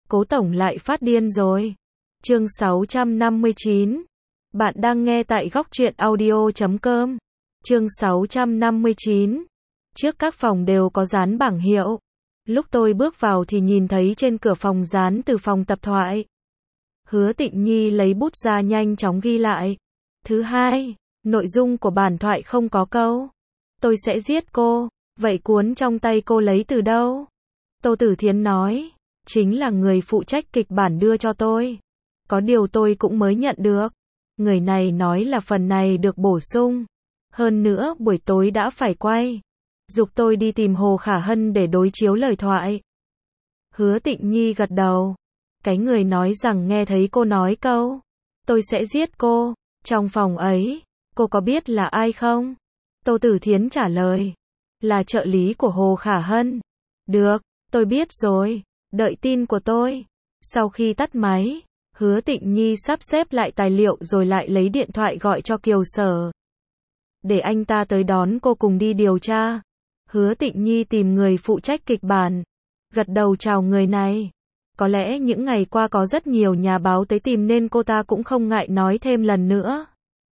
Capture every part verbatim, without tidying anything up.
Cố tổng lại phát điên rồi. Chương sáu trăm năm mươi chín. Bạn đang nghe tại góc truyện audio chấm com. Chương sáu trăm năm mươi chín. Trước các phòng đều có dán bảng hiệu. Lúc tôi bước vào thì nhìn thấy trên cửa phòng dán từ phòng tập thoại. Hứa Tịnh Nhi lấy bút ra nhanh chóng ghi lại. Thứ hai, nội dung của bản thoại không có câu tôi sẽ giết cô. Vậy cuốn trong tay cô lấy từ đâu? Tô Tử Thiến nói, chính là người phụ trách kịch bản đưa cho tôi. Có điều tôi cũng mới nhận được. Người này nói là phần này được bổ sung. Hơn nữa buổi tối đã phải quay. Giục tôi đi tìm Hồ Khả Hân để đối chiếu lời thoại. Hứa Tịnh Nhi gật đầu. Cái người nói rằng nghe thấy cô nói câu tôi sẽ giết cô. Trong phòng ấy, cô có biết là ai không? Tô Tử Thiến trả lời. Là trợ lý của Hồ Khả Hân. Được, tôi biết rồi. Đợi tin của tôi. Sau khi tắt máy, Hứa Tịnh Nhi sắp xếp lại tài liệu rồi lại lấy điện thoại gọi cho Kiều Sở. Để anh ta tới đón cô cùng đi điều tra. Hứa Tịnh Nhi tìm người phụ trách kịch bản. Gật đầu chào người này. Có lẽ những ngày qua có rất nhiều nhà báo tới tìm nên cô ta cũng không ngại nói thêm lần nữa.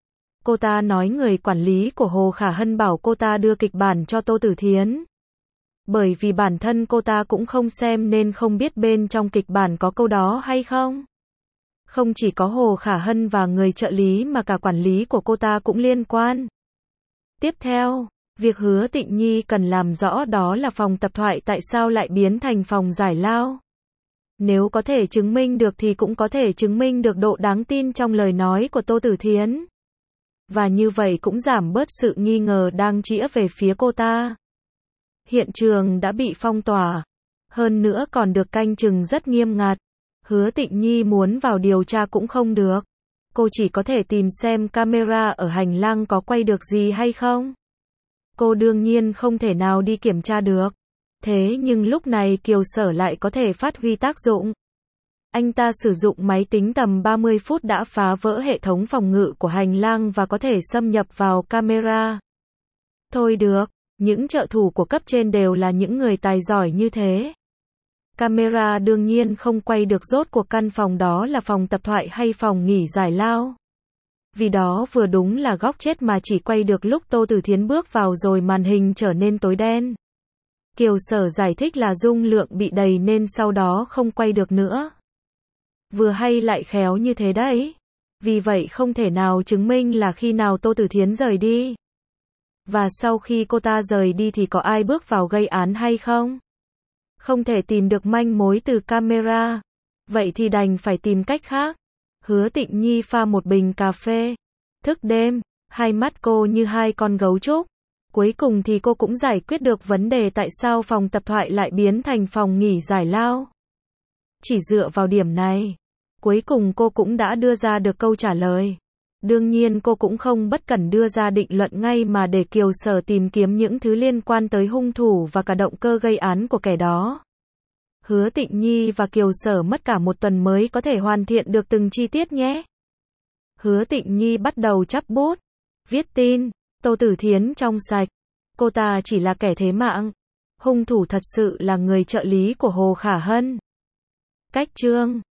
Cô ta nói người quản lý của Hồ Khả Hân bảo cô ta đưa kịch bản cho Tô Tử Thiến. Bởi vì bản thân cô ta cũng không xem nên không biết bên trong kịch bản có câu đó hay không. Không chỉ có Hồ Khả Hân và người trợ lý mà cả quản lý của cô ta cũng liên quan. Tiếp theo, việc Hứa Tịnh Nhi cần làm rõ đó là phòng tập thoại tại sao lại biến thành phòng giải lao. Nếu có thể chứng minh được thì cũng có thể chứng minh được độ đáng tin trong lời nói của Tô Tử Thiến. Và như vậy cũng giảm bớt sự nghi ngờ đang chĩa về phía cô ta. Hiện trường đã bị phong tỏa. Hơn nữa còn được canh chừng rất nghiêm ngặt. Hứa Tịnh Nhi muốn vào điều tra cũng không được. Cô chỉ có thể tìm xem camera ở hành lang có quay được gì hay không. Cô đương nhiên không thể nào đi kiểm tra được. Thế nhưng lúc này Kiều Sở lại có thể phát huy tác dụng. Anh ta sử dụng máy tính tầm ba mươi phút đã phá vỡ hệ thống phòng ngự của hành lang và có thể xâm nhập vào camera. Thôi được, những trợ thủ của cấp trên đều là những người tài giỏi như thế. Camera đương nhiên không quay được rốt cuộc căn phòng đó là phòng tập thoại hay phòng nghỉ giải lao. Vì đó vừa đúng là góc chết mà chỉ quay được lúc Tô Tử Thiến bước vào rồi màn hình trở nên tối đen. Kiều Sở giải thích là dung lượng bị đầy nên sau đó không quay được nữa. Vừa hay lại khéo như thế đấy. Vì vậy không thể nào chứng minh là khi nào Tô Tử Thiến rời đi. Và sau khi cô ta rời đi thì có ai bước vào gây án hay không? Không thể tìm được manh mối từ camera. Vậy thì đành phải tìm cách khác. Hứa Tịnh Nhi pha một bình cà phê. Thức đêm, hai mắt cô như hai con gấu trúc. Cuối cùng thì cô cũng giải quyết được vấn đề tại sao phòng tập thoại lại biến thành phòng nghỉ giải lao. Chỉ dựa vào điểm này, cuối cùng cô cũng đã đưa ra được câu trả lời. Đương nhiên cô cũng không bất cẩn đưa ra định luận ngay mà để Kiều Sở tìm kiếm những thứ liên quan tới hung thủ và cả động cơ gây án của kẻ đó. Hứa Tịnh Nhi và Kiều Sở mất cả một tuần mới có thể hoàn thiện được từng chi tiết nhé. Hứa Tịnh Nhi bắt đầu chắp bút, viết tin, Tô Tử Thiến trong sạch. Cô ta chỉ là kẻ thế mạng. Hung thủ thật sự là người trợ lý của Hồ Khả Hân. Cách chương